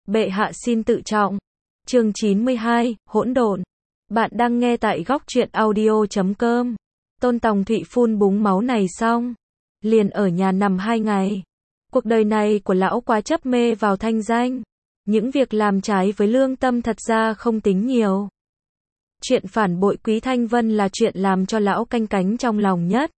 Bệ hạ xin tự trọng. Chương 92, hỗn độn. Bạn đang nghe tại góc truyện audio.com. Tôn Tòng Thụy phun búng máu này xong, liền ở nhà nằm 2 ngày. Cuộc đời này của lão quá chấp mê vào thanh danh. Những việc làm trái với lương tâm thật ra không tính nhiều. Chuyện phản bội Quý Thanh Vân là chuyện làm cho lão canh cánh trong lòng nhất.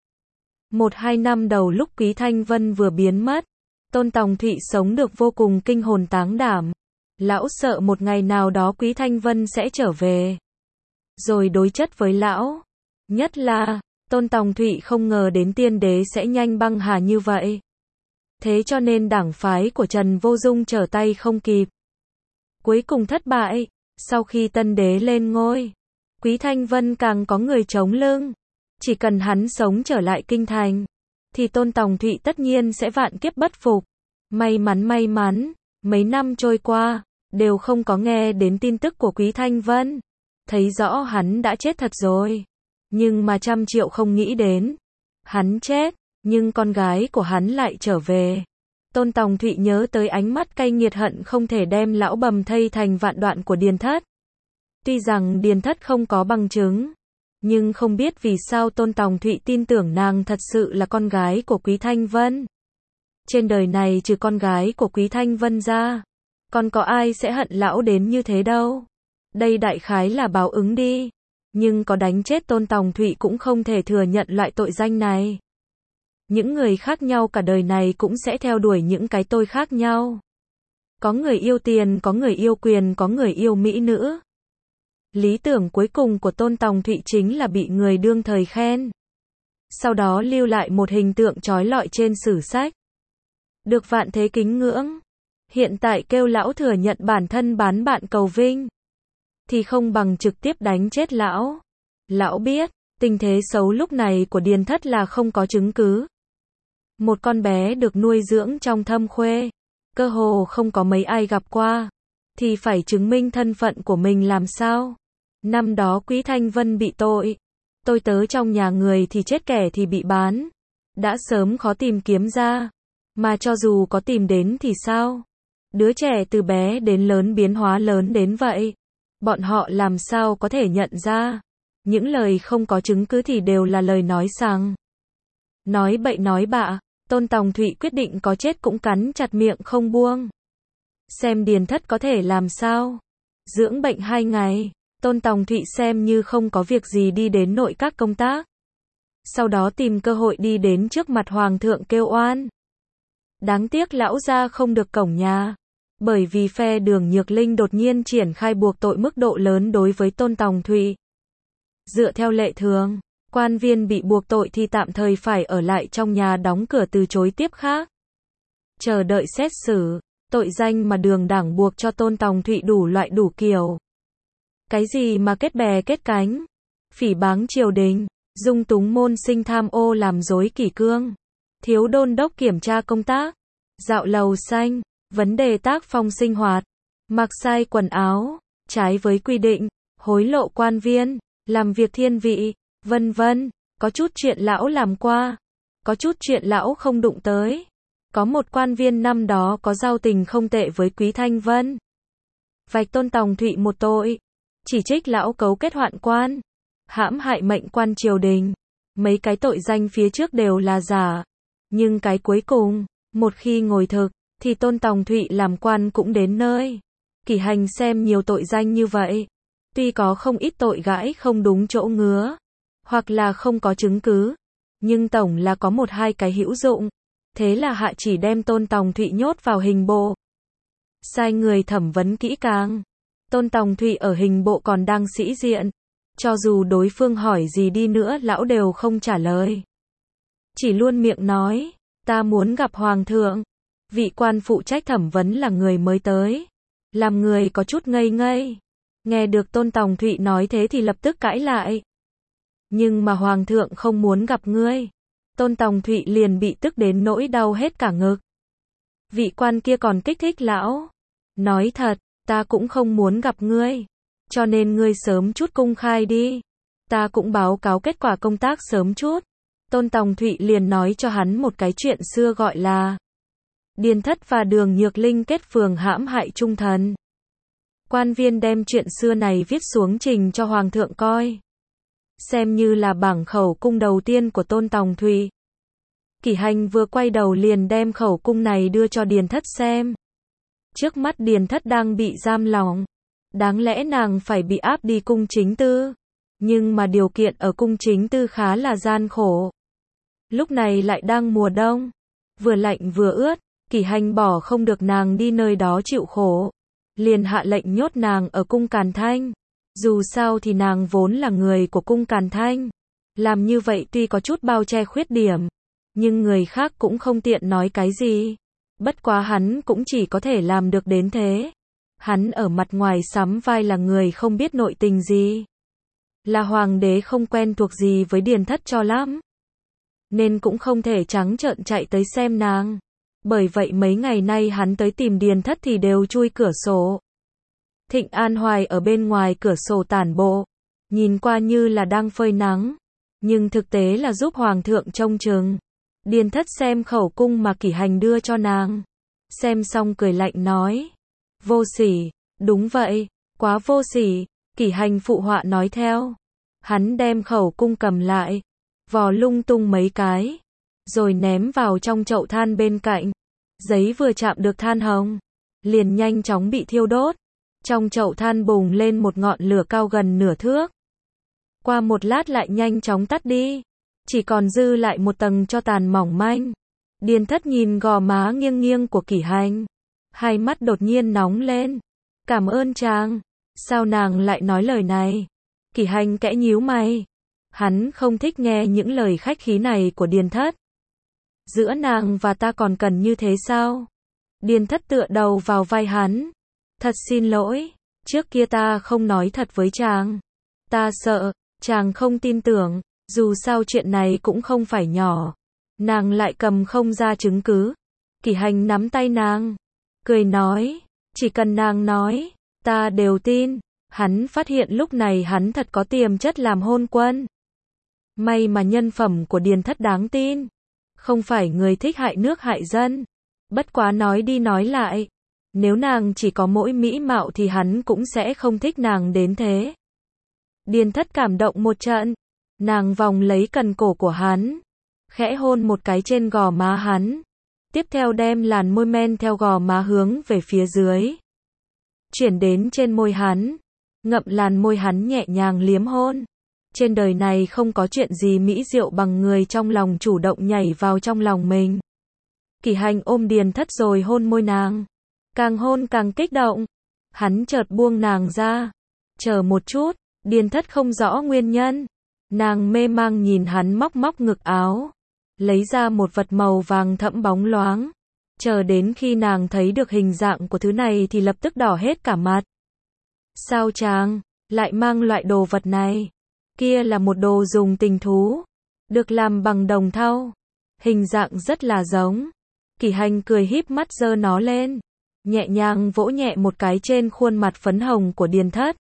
1-2 năm đầu lúc Quý Thanh Vân vừa biến mất, Tôn Tòng Thụy sống được vô cùng kinh hồn táng đảm. Lão sợ một ngày nào đó Quý Thanh Vân sẽ trở về, rồi đối chất với lão. Nhất là, Tôn Tòng Thụy không ngờ đến tiên đế sẽ nhanh băng hà như vậy. Thế cho nên đảng phái của Trần Vô Dung trở tay không kịp. Cuối cùng thất bại, sau khi tân đế lên ngôi, Quý Thanh Vân càng có người chống lưng. Chỉ cần hắn sống trở lại kinh thành, thì Tôn Tòng Thụy tất nhiên sẽ vạn kiếp bất phục. May mắn, mấy năm trôi qua, đều không có nghe đến tin tức của Quý Thanh Vân. Thấy rõ hắn đã chết thật rồi. Nhưng mà 100 triệu không nghĩ đến. Hắn chết, nhưng con gái của hắn lại trở về. Tôn Tòng Thụy nhớ tới ánh mắt cay nghiệt hận không thể đem lão bầm thây thành vạn đoạn của Điền Thất. Tuy rằng Điền Thất không có bằng chứng, nhưng không biết vì sao Tôn Tòng Thụy tin tưởng nàng thật sự là con gái của Quý Thanh Vân. Trên đời này trừ con gái của Quý Thanh Vân ra, còn có ai sẽ hận lão đến như thế đâu. Đây đại khái là báo ứng đi. Nhưng có đánh chết Tôn Tòng Thụy cũng không thể thừa nhận loại tội danh này. Những người khác nhau cả đời này cũng sẽ theo đuổi những cái tôi khác nhau. Có người yêu tiền, có người yêu quyền, có người yêu mỹ nữ. Lý tưởng cuối cùng của Tôn Tòng Thụy chính là bị người đương thời khen. Sau đó lưu lại một hình tượng chói lọi trên sử sách. Được vạn thế kính ngưỡng. Hiện tại kêu lão thừa nhận bản thân bán bạn cầu vinh, thì không bằng trực tiếp đánh chết lão. Lão biết, tình thế xấu lúc này của Điền Thất là không có chứng cứ. Một con bé được nuôi dưỡng trong thâm khuê, cơ hồ không có mấy ai gặp qua, thì phải chứng minh thân phận của mình làm sao. Năm đó Quý Thanh Vân bị tội, tôi tớ trong nhà người thì chết kẻ thì bị bán. Đã sớm khó tìm kiếm ra. Mà cho dù có tìm đến thì sao? Đứa trẻ từ bé đến lớn biến hóa lớn đến vậy. Bọn họ làm sao có thể nhận ra? Những lời không có chứng cứ thì đều là lời nói sằng. Nói bậy nói bạ, Tôn Tòng Thụy quyết định có chết cũng cắn chặt miệng không buông. Xem Điền Thất có thể làm sao. Dưỡng bệnh 2 ngày, Tôn Tòng Thụy xem như không có việc gì đi đến nội các công tác. Sau đó tìm cơ hội đi đến trước mặt Hoàng thượng kêu oan. Đáng tiếc lão gia không được cổng nhà. Bởi vì phe Đường Nhược Linh đột nhiên triển khai buộc tội mức độ lớn đối với Tôn Tòng Thụy. Dựa theo lệ thường, quan viên bị buộc tội thì tạm thời phải ở lại trong nhà đóng cửa từ chối tiếp khác. Chờ đợi xét xử, tội danh mà Đường đảng buộc cho Tôn Tòng Thụy đủ loại đủ kiểu. Cái gì mà kết bè kết cánh, phỉ báng triều đình, dung túng môn sinh tham ô làm rối kỷ cương, thiếu đôn đốc kiểm tra công tác, dạo lầu xanh, vấn đề tác phong sinh hoạt, mặc sai quần áo, trái với quy định, hối lộ quan viên, làm việc thiên vị, vân vân. Có chút chuyện lão làm qua, có chút chuyện lão không đụng tới. Có một quan viên năm đó có giao tình không tệ với Quý Thanh Vân, vạch Tôn Tòng Thụy một tội, chỉ trích lão cấu kết hoạn quan, hãm hại mệnh quan triều đình. Mấy cái tội danh phía trước đều là giả, nhưng cái cuối cùng, một khi ngồi thực, thì Tôn Tòng Thụy làm quan cũng đến nơi. Kỷ Hành xem nhiều tội danh như vậy, tuy có không ít tội gãi không đúng chỗ ngứa, hoặc là không có chứng cứ, nhưng tổng là có 1-2 cái hữu dụng. Thế là hạ chỉ đem Tôn Tòng Thụy nhốt vào hình bộ, sai người thẩm vấn kỹ càng. Tôn Tòng Thụy ở hình bộ còn đang sĩ diện, cho dù đối phương hỏi gì đi nữa lão đều không trả lời, chỉ luôn miệng nói, ta muốn gặp Hoàng thượng. Vị quan phụ trách thẩm vấn là người mới tới, làm người có chút ngây ngây. Nghe được Tôn Tòng Thụy nói thế thì lập tức cãi lại. Nhưng mà Hoàng thượng không muốn gặp ngươi. Tôn Tòng Thụy liền bị tức đến nỗi đau hết cả ngực. Vị quan kia còn kích thích lão. Nói thật, ta cũng không muốn gặp ngươi. Cho nên ngươi sớm chút công khai đi. Ta cũng báo cáo kết quả công tác sớm chút. Tôn Tòng Thụy liền nói cho hắn một cái chuyện xưa gọi là Điền Thất và Đường Nhược Linh kết phường hãm hại trung thần. Quan viên đem chuyện xưa này viết xuống trình cho Hoàng thượng coi. Xem như là bảng khẩu cung đầu tiên của Tôn Tòng Thụy. Kỷ Hành vừa quay đầu liền đem khẩu cung này đưa cho Điền Thất xem. Trước mắt Điền Thất đang bị giam lỏng. Đáng lẽ nàng phải bị áp đi cung chính tư. Nhưng mà điều kiện ở cung chính tư khá là gian khổ. Lúc này lại đang mùa đông. Vừa lạnh vừa ướt, Kỷ Hành bỏ không được nàng đi nơi đó chịu khổ. Liền hạ lệnh nhốt nàng ở cung Càn Thanh. Dù sao thì nàng vốn là người của cung Càn Thanh. Làm như vậy tuy có chút bao che khuyết điểm. Nhưng người khác cũng không tiện nói cái gì. Bất quá hắn cũng chỉ có thể làm được đến thế. Hắn ở mặt ngoài sắm vai là người không biết nội tình gì. Là hoàng đế không quen thuộc gì với Điền Thất cho lắm. Nên cũng không thể trắng trợn chạy tới xem nàng. Bởi vậy mấy ngày nay hắn tới tìm Điền Thất thì đều chui cửa sổ. Thịnh An Hoài ở bên ngoài cửa sổ tản bộ. Nhìn qua như là đang phơi nắng. Nhưng thực tế là giúp hoàng thượng trông chừng. Điền Thất xem khẩu cung mà Kỷ Hành đưa cho nàng. Xem xong cười lạnh nói. Vô sỉ, đúng vậy, quá vô sỉ. Kỷ Hành phụ họa nói theo. Hắn đem khẩu cung cầm lại. Vò lung tung mấy cái. Rồi ném vào trong chậu than bên cạnh. Giấy vừa chạm được than hồng. Liền nhanh chóng bị thiêu đốt. Trong chậu than bùng lên một ngọn lửa cao gần nửa thước. Qua một lát lại nhanh chóng tắt đi. Chỉ còn dư lại một tầng tro tàn mỏng manh. Điền Thất nhìn gò má nghiêng nghiêng của Kỷ Hành. Hai mắt đột nhiên nóng lên. Cảm ơn chàng. Sao nàng lại nói lời này? Kỷ Hành kẽ nhíu mày. Hắn không thích nghe những lời khách khí này của Điền Thất. Giữa nàng và ta còn cần như thế sao? Điền Thất tựa đầu vào vai hắn. Thật xin lỗi. Trước kia ta không nói thật với chàng. Ta sợ, chàng không tin tưởng. Dù sao chuyện này cũng không phải nhỏ. Nàng lại cầm không ra chứng cứ. Kỷ Hành nắm tay nàng. Cười nói. Chỉ cần nàng nói. Ta đều tin. Hắn phát hiện lúc này hắn thật có tiềm chất làm hôn quân. May mà nhân phẩm của Điền Thất đáng tin. Không phải người thích hại nước hại dân. Bất quá nói đi nói lại. Nếu nàng chỉ có mỗi mỹ mạo thì hắn cũng sẽ không thích nàng đến thế. Điền Thất cảm động một trận. Nàng vòng lấy cần cổ của hắn. Khẽ hôn một cái trên gò má hắn. Tiếp theo đem làn môi men theo gò má hướng về phía dưới. Chuyển đến trên môi hắn. Ngậm làn môi hắn nhẹ nhàng liếm hôn. Trên đời này không có chuyện gì mỹ diệu bằng người trong lòng chủ động nhảy vào trong lòng mình. Kỷ Hành ôm Điền Thất rồi hôn môi nàng. Càng hôn càng kích động. Hắn chợt buông nàng ra. Chờ một chút. Điền Thất không rõ nguyên nhân. Nàng mê mang nhìn hắn móc móc ngực áo. Lấy ra một vật màu vàng thẫm bóng loáng. Chờ đến khi nàng thấy được hình dạng của thứ này thì lập tức đỏ hết cả mặt. Sao chàng lại mang loại đồ vật này? Kia là một đồ dùng tình thú. Được làm bằng đồng thau. Hình dạng rất là giống. Kỷ Hành cười híp mắt giơ nó lên. Nhẹ nhàng vỗ nhẹ một cái trên khuôn mặt phấn hồng của Điền Thất.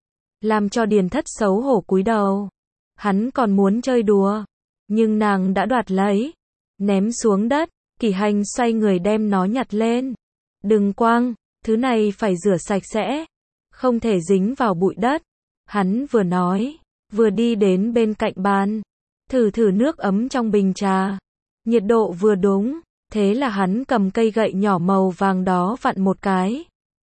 Làm cho Điền Thất xấu hổ cúi đầu. Hắn còn muốn chơi đùa. Nhưng nàng đã đoạt lấy. Ném xuống đất. Kỷ Hành xoay người đem nó nhặt lên. Đừng quăng. Thứ này phải rửa sạch sẽ. Không thể dính vào bụi đất. Hắn vừa nói. Vừa đi đến bên cạnh bàn. Thử nước ấm trong bình trà. Nhiệt độ vừa đúng. Thế là hắn cầm cây gậy nhỏ màu vàng đó vặn một cái.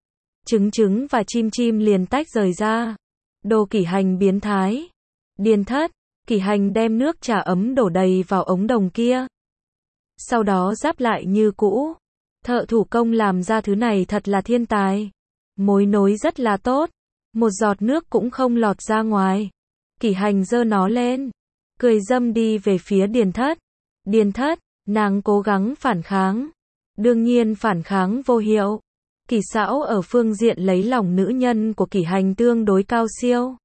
Trứng và chim liền tách rời ra. Đồ Kỷ Hành biến thái. Điền Thất. Kỷ Hành đem nước trà ấm đổ đầy vào ống đồng kia. Sau đó ráp lại như cũ. Thợ thủ công làm ra thứ này thật là thiên tài. Mối nối rất là tốt. Một giọt nước cũng không lọt ra ngoài. Kỷ Hành giơ nó lên. Cười dâm đi về phía Điền Thất. Điền Thất. Nàng cố gắng phản kháng. Đương nhiên phản kháng vô hiệu. Kỷ São ở phương diện lấy lòng nữ nhân của Kỷ Hành tương đối cao siêu.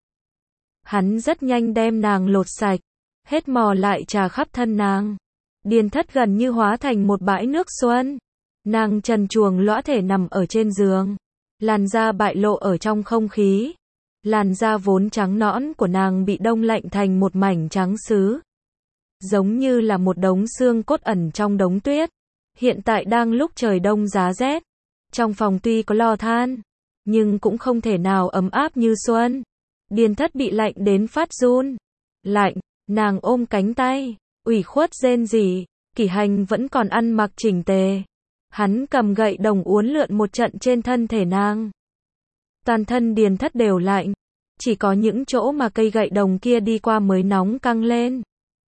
Hắn rất nhanh đem nàng lột sạch. Hết mò lại trà khắp thân nàng. Điền Thất gần như hóa thành một bãi nước xuân. Nàng trần truồng lõa thể nằm ở trên giường. Làn da bại lộ ở trong không khí. Làn da vốn trắng nõn của nàng bị đông lạnh thành một mảnh trắng sứ. Giống như là một đống xương cốt ẩn trong đống tuyết. Hiện tại đang lúc trời đông giá rét. Trong phòng tuy có lò than, nhưng cũng không thể nào ấm áp như xuân. Điền Thất bị lạnh đến phát run. Lạnh, nàng ôm cánh tay, ủy khuất rên rỉ. Kỷ Hành vẫn còn ăn mặc chỉnh tề. Hắn cầm gậy đồng uốn lượn một trận trên thân thể nàng. Toàn thân Điền Thất đều lạnh, chỉ có những chỗ mà cây gậy đồng kia đi qua mới nóng căng lên.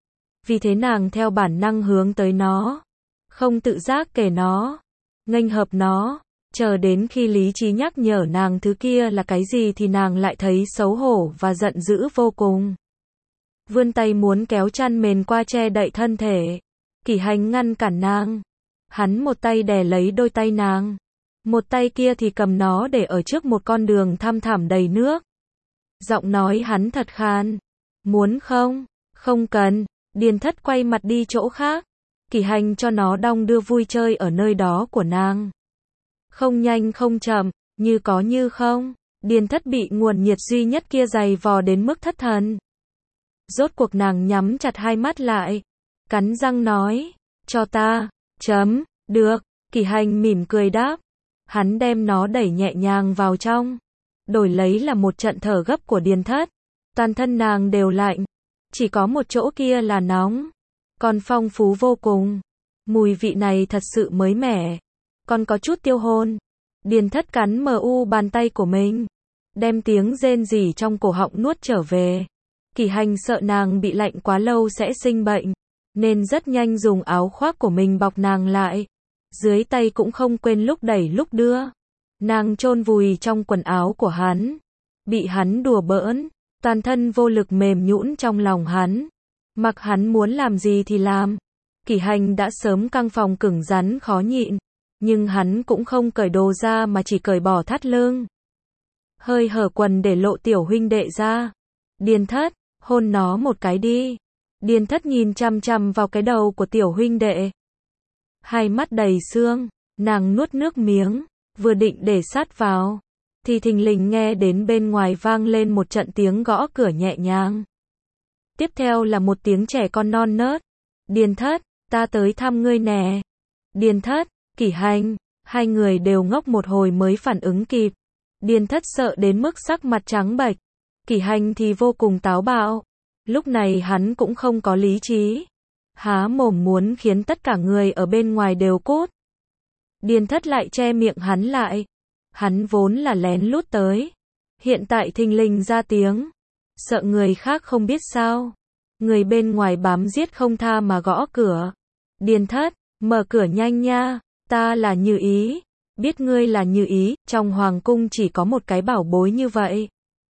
Vì thế nàng theo bản năng hướng tới nó, không tự giác kể nó, nghênh hợp nó, chờ đến khi lý trí nhắc nhở nàng thứ kia là cái gì thì nàng lại thấy xấu hổ và giận dữ vô cùng. Vươn tay muốn kéo chăn mền qua che đậy thân thể. Kỷ Hành ngăn cản nàng. Hắn một tay đè lấy đôi tay nàng, một tay kia thì cầm nó để ở trước một con đường thăm thẳm đầy nước. Giọng nói hắn thật khan. Muốn không? Không cần. Điền Thất quay mặt đi chỗ khác. Kỷ Hành cho nó đong đưa vui chơi ở nơi đó của nàng. Không nhanh không chậm, như có như không. Điền Thất bị nguồn nhiệt duy nhất kia dày vò đến mức thất thần. Rốt cuộc nàng nhắm chặt hai mắt lại, cắn răng nói, cho ta. Được. Kỷ Hành mỉm cười đáp. Hắn đem nó đẩy nhẹ nhàng vào trong. Đổi lấy là một trận thở gấp của Điền Thất. Toàn thân nàng đều lạnh. Chỉ có một chỗ kia là nóng. Còn phong phú vô cùng. Mùi vị này thật sự mới mẻ. Còn có chút tiêu hồn. Điền Thất cắn bàn tay của mình. Đem tiếng rên rỉ trong cổ họng nuốt trở về. Kỷ Hành sợ nàng bị lạnh quá lâu sẽ sinh bệnh. Nên rất nhanh dùng áo khoác của mình bọc nàng lại. Dưới tay cũng không quên lúc đẩy lúc đưa. Nàng chôn vùi trong quần áo của hắn. Bị hắn đùa bỡn. Toàn thân vô lực mềm nhũn trong lòng hắn. Mặc hắn muốn làm gì thì làm. Kỷ Hành đã sớm căng phòng cứng rắn khó nhịn. Nhưng hắn cũng không cởi đồ ra mà chỉ cởi bỏ thắt lưng. Hơi hở quần để lộ tiểu huynh đệ ra. Điền Thất, hôn nó một cái đi. Điền Thất nhìn chằm chằm vào cái đầu của tiểu huynh đệ. Hai mắt đầy sương, nàng nuốt nước miếng, vừa định để sát vào. Thì thình lình nghe đến bên ngoài vang lên một trận tiếng gõ cửa nhẹ nhàng. Tiếp theo là một tiếng trẻ con non nớt. Điền Thất, ta tới thăm ngươi nè. Điền Thất, Kỷ Hành, hai người đều ngốc một hồi mới phản ứng kịp. Điền Thất sợ đến mức sắc mặt trắng bệch. Kỷ Hành thì vô cùng táo bạo. Lúc này hắn cũng không có lý trí. Há mồm muốn khiến tất cả người ở bên ngoài đều cút. Điền Thất lại che miệng hắn lại. Hắn vốn là lén lút tới. Hiện tại thình lình ra tiếng. Sợ người khác không biết sao. Người bên ngoài bám giết không tha mà gõ cửa. Điền Thất, mở cửa nhanh nha. Ta là Như Ý. Biết ngươi là Như Ý. Trong hoàng cung chỉ có một cái bảo bối như vậy.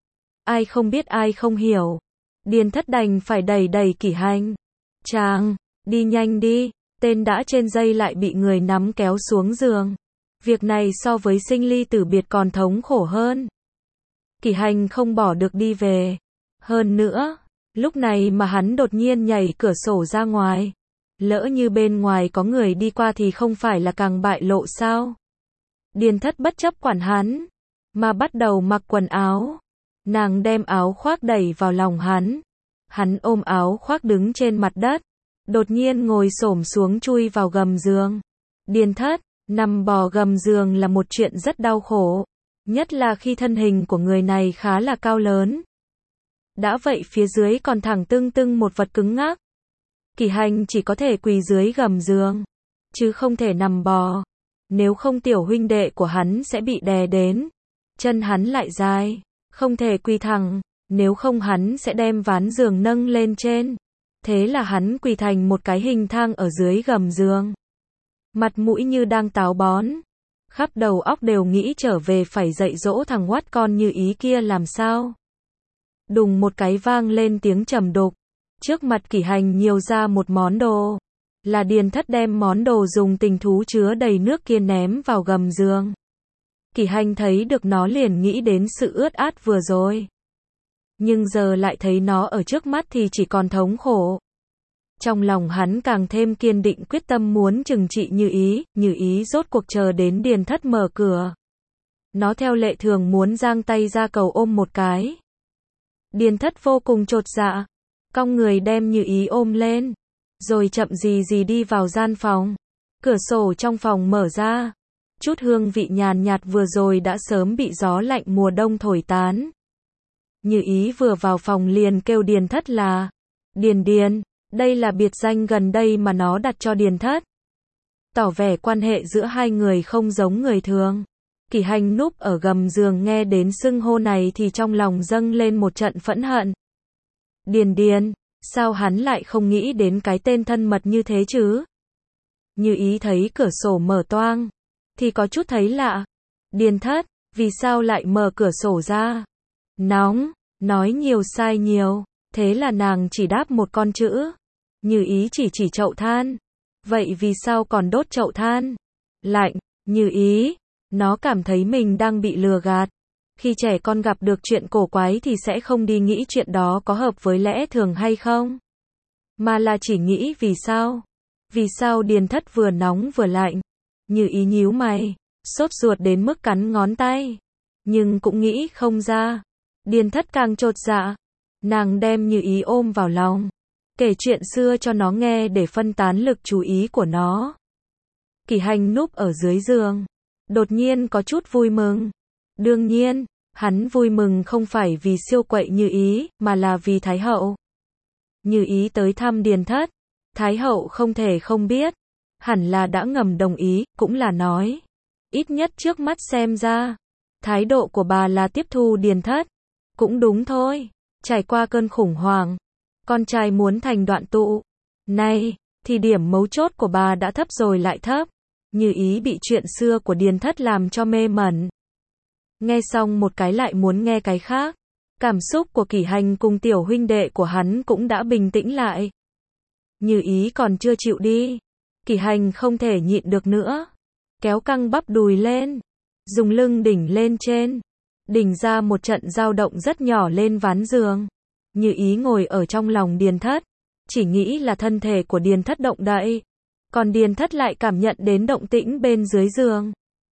Ai không biết ai không hiểu. Điền Thất đành phải đẩy Kỷ Hành. Chàng, đi nhanh đi. Tên đã trên dây lại bị người nắm kéo xuống giường. Việc này so với sinh ly tử biệt còn thống khổ hơn. Kỷ Hành không bỏ được đi về. Hơn nữa, lúc này mà hắn đột nhiên nhảy cửa sổ ra ngoài. Lỡ như bên ngoài có người đi qua thì không phải là càng bại lộ sao? Điền Thất bất chấp quản hắn, mà bắt đầu mặc quần áo. Nàng đem áo khoác đẩy vào lòng hắn. Hắn ôm áo khoác đứng trên mặt đất. Đột nhiên ngồi xổm xuống chui vào gầm giường. Điền Thất, nằm bò gầm giường là một chuyện rất đau khổ. Nhất là khi thân hình của người này khá là cao lớn. Đã vậy phía dưới còn thẳng tưng một vật cứng ngắc. Kỷ Hành chỉ có thể quỳ dưới gầm giường, chứ không thể nằm bò. Nếu không tiểu huynh đệ của hắn sẽ bị đè đến. Chân hắn lại dài, không thể quỳ thẳng. Nếu không hắn sẽ đem ván giường nâng lên trên. Thế là hắn quỳ thành một cái hình thang ở dưới gầm giường. Mặt mũi như đang táo bón. Khắp đầu óc đều nghĩ trở về phải dạy dỗ thằng oát con Như Ý kia làm sao. Đùng một cái vang lên tiếng trầm đục. Trước mặt Kỷ Hành nhiều ra một món đồ. Là Điền Thất đem món đồ dùng tình thú chứa đầy nước kia ném vào gầm giường. Kỷ Hành thấy được nó liền nghĩ đến sự ướt át vừa rồi. Nhưng giờ lại thấy nó ở trước mắt thì chỉ còn thống khổ. Trong lòng hắn càng thêm kiên định quyết tâm muốn trừng trị Như Ý rốt cuộc chờ đến Điền Thất mở cửa. Nó theo lệ thường muốn giang tay ra cầu ôm một cái. Điền Thất vô cùng chột dạ, cong người đem Như Ý ôm lên, rồi chậm gì đi vào gian phòng. Cửa sổ trong phòng mở ra. Chút hương vị nhàn nhạt vừa rồi đã sớm bị gió lạnh mùa đông thổi tán. Như Ý vừa vào phòng liền kêu Điền Thất là Điền Điền, đây là biệt danh gần đây mà nó đặt cho Điền Thất. Tỏ vẻ quan hệ giữa hai người không giống người thường. Kỷ Hành núp ở gầm giường nghe đến xưng hô này thì trong lòng dâng lên một trận phẫn hận. Điền Điền, sao hắn lại không nghĩ đến cái tên thân mật như thế chứ? Như Ý thấy cửa sổ mở toang, thì có chút thấy lạ. Điền Thất, vì sao lại mở cửa sổ ra? Nóng, nói nhiều sai nhiều, thế là nàng chỉ đáp một con chữ. Như Ý chỉ chậu than. Vậy vì sao còn đốt chậu than? Lạnh, Như Ý, nó cảm thấy mình đang bị lừa gạt. Khi trẻ con gặp được chuyện cổ quái thì sẽ không đi nghĩ chuyện đó có hợp với lẽ thường hay không, mà là chỉ nghĩ vì sao. Vì sao Điền Thất vừa nóng vừa lạnh? Như Ý nhíu mày, sốt ruột đến mức cắn ngón tay, nhưng cũng nghĩ không ra. Điền Thất càng chột dạ, nàng đem Như Ý ôm vào lòng, kể chuyện xưa cho nó nghe để phân tán lực chú ý của nó. Kỷ Hành núp ở dưới giường, đột nhiên có chút vui mừng. Đương nhiên, hắn vui mừng không phải vì siêu quậy Như Ý, mà là vì Thái hậu. Như Ý tới thăm Điền Thất, Thái hậu không thể không biết, hẳn là đã ngầm đồng ý, cũng là nói. Ít nhất trước mắt xem ra, thái độ của bà là tiếp thu Điền Thất. Cũng đúng thôi, trải qua cơn khủng hoảng, con trai muốn thành đoạn tụ. Này, thì điểm mấu chốt của bà đã thấp rồi lại thấp. Như Ý bị chuyện xưa của Điền Thất làm cho mê mẩn. Nghe xong một cái lại muốn nghe cái khác. Cảm xúc của Kỷ Hành cùng tiểu huynh đệ của hắn cũng đã bình tĩnh lại. Như Ý còn chưa chịu đi. Kỷ Hành không thể nhịn được nữa. Kéo căng bắp đùi lên. Dùng lưng đỉnh lên trên. Đỉnh ra một trận dao động rất nhỏ lên ván giường. Như Ý ngồi ở trong lòng Điền Thất. Chỉ nghĩ là thân thể của Điền Thất động đậy. Còn Điền Thất lại cảm nhận đến động tĩnh bên dưới giường.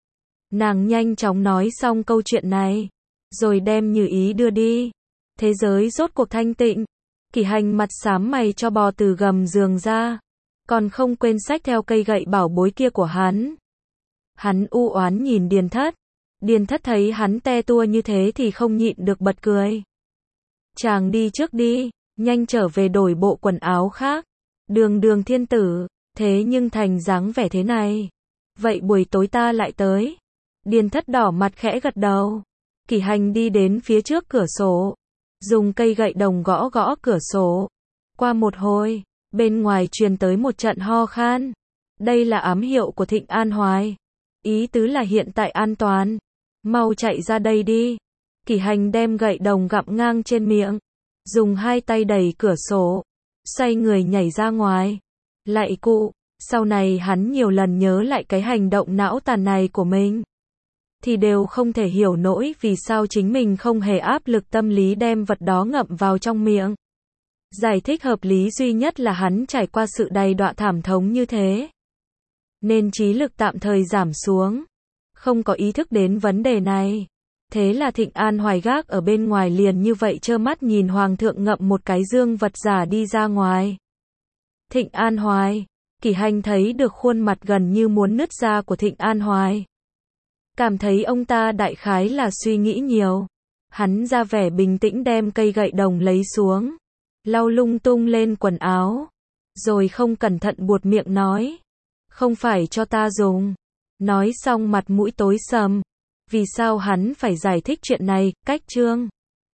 Nàng nhanh chóng nói xong câu chuyện này, rồi đem Như Ý đưa đi. Thế giới rốt cuộc thanh tịnh. Kỷ Hành mặt xám mày cho bò từ gầm giường ra, còn không quên xách theo cây gậy bảo bối kia của hắn. Hắn u oán nhìn Điền Thất. Điền Thất thấy hắn te tua như thế thì không nhịn được bật cười. Chàng đi trước đi, nhanh trở về đổi bộ quần áo khác. Đường thiên tử, thế nhưng thành dáng vẻ thế này. Vậy buổi tối ta lại tới. Điền Thất đỏ mặt khẽ gật đầu. Kỷ Hành đi đến phía trước cửa sổ, dùng cây gậy đồng gõ gõ cửa sổ. Qua một hồi, bên ngoài truyền tới một trận ho khan. Đây là ám hiệu của Thịnh An Hoài. Ý tứ là hiện tại an toàn. Mau chạy ra đây đi. Kỷ Hành đem gậy đồng gặm ngang trên miệng, dùng hai tay đẩy cửa sổ, xoay người nhảy ra ngoài. Lạy cụ, sau này hắn nhiều lần nhớ lại cái hành động não tàn này của mình, thì đều không thể hiểu nổi vì sao chính mình không hề áp lực tâm lý đem vật đó ngậm vào trong miệng. Giải thích hợp lý duy nhất là hắn trải qua sự đầy đọa thảm thống như thế, nên trí lực tạm thời giảm xuống, không có ý thức đến vấn đề này. Thế là Thịnh An Hoài gác ở bên ngoài liền như vậy trơ mắt nhìn Hoàng thượng ngậm một cái dương vật giả đi ra ngoài. Thịnh An Hoài, Kỷ Hành thấy được khuôn mặt gần như muốn nứt ra của Thịnh An Hoài. Cảm thấy ông ta đại khái là suy nghĩ nhiều. Hắn ra vẻ bình tĩnh đem cây gậy đồng lấy xuống, lau lung tung lên quần áo, rồi không cẩn thận buột miệng nói. Không phải cho ta dùng. Nói xong mặt mũi tối sầm. Vì sao hắn phải giải thích chuyện này, cách chương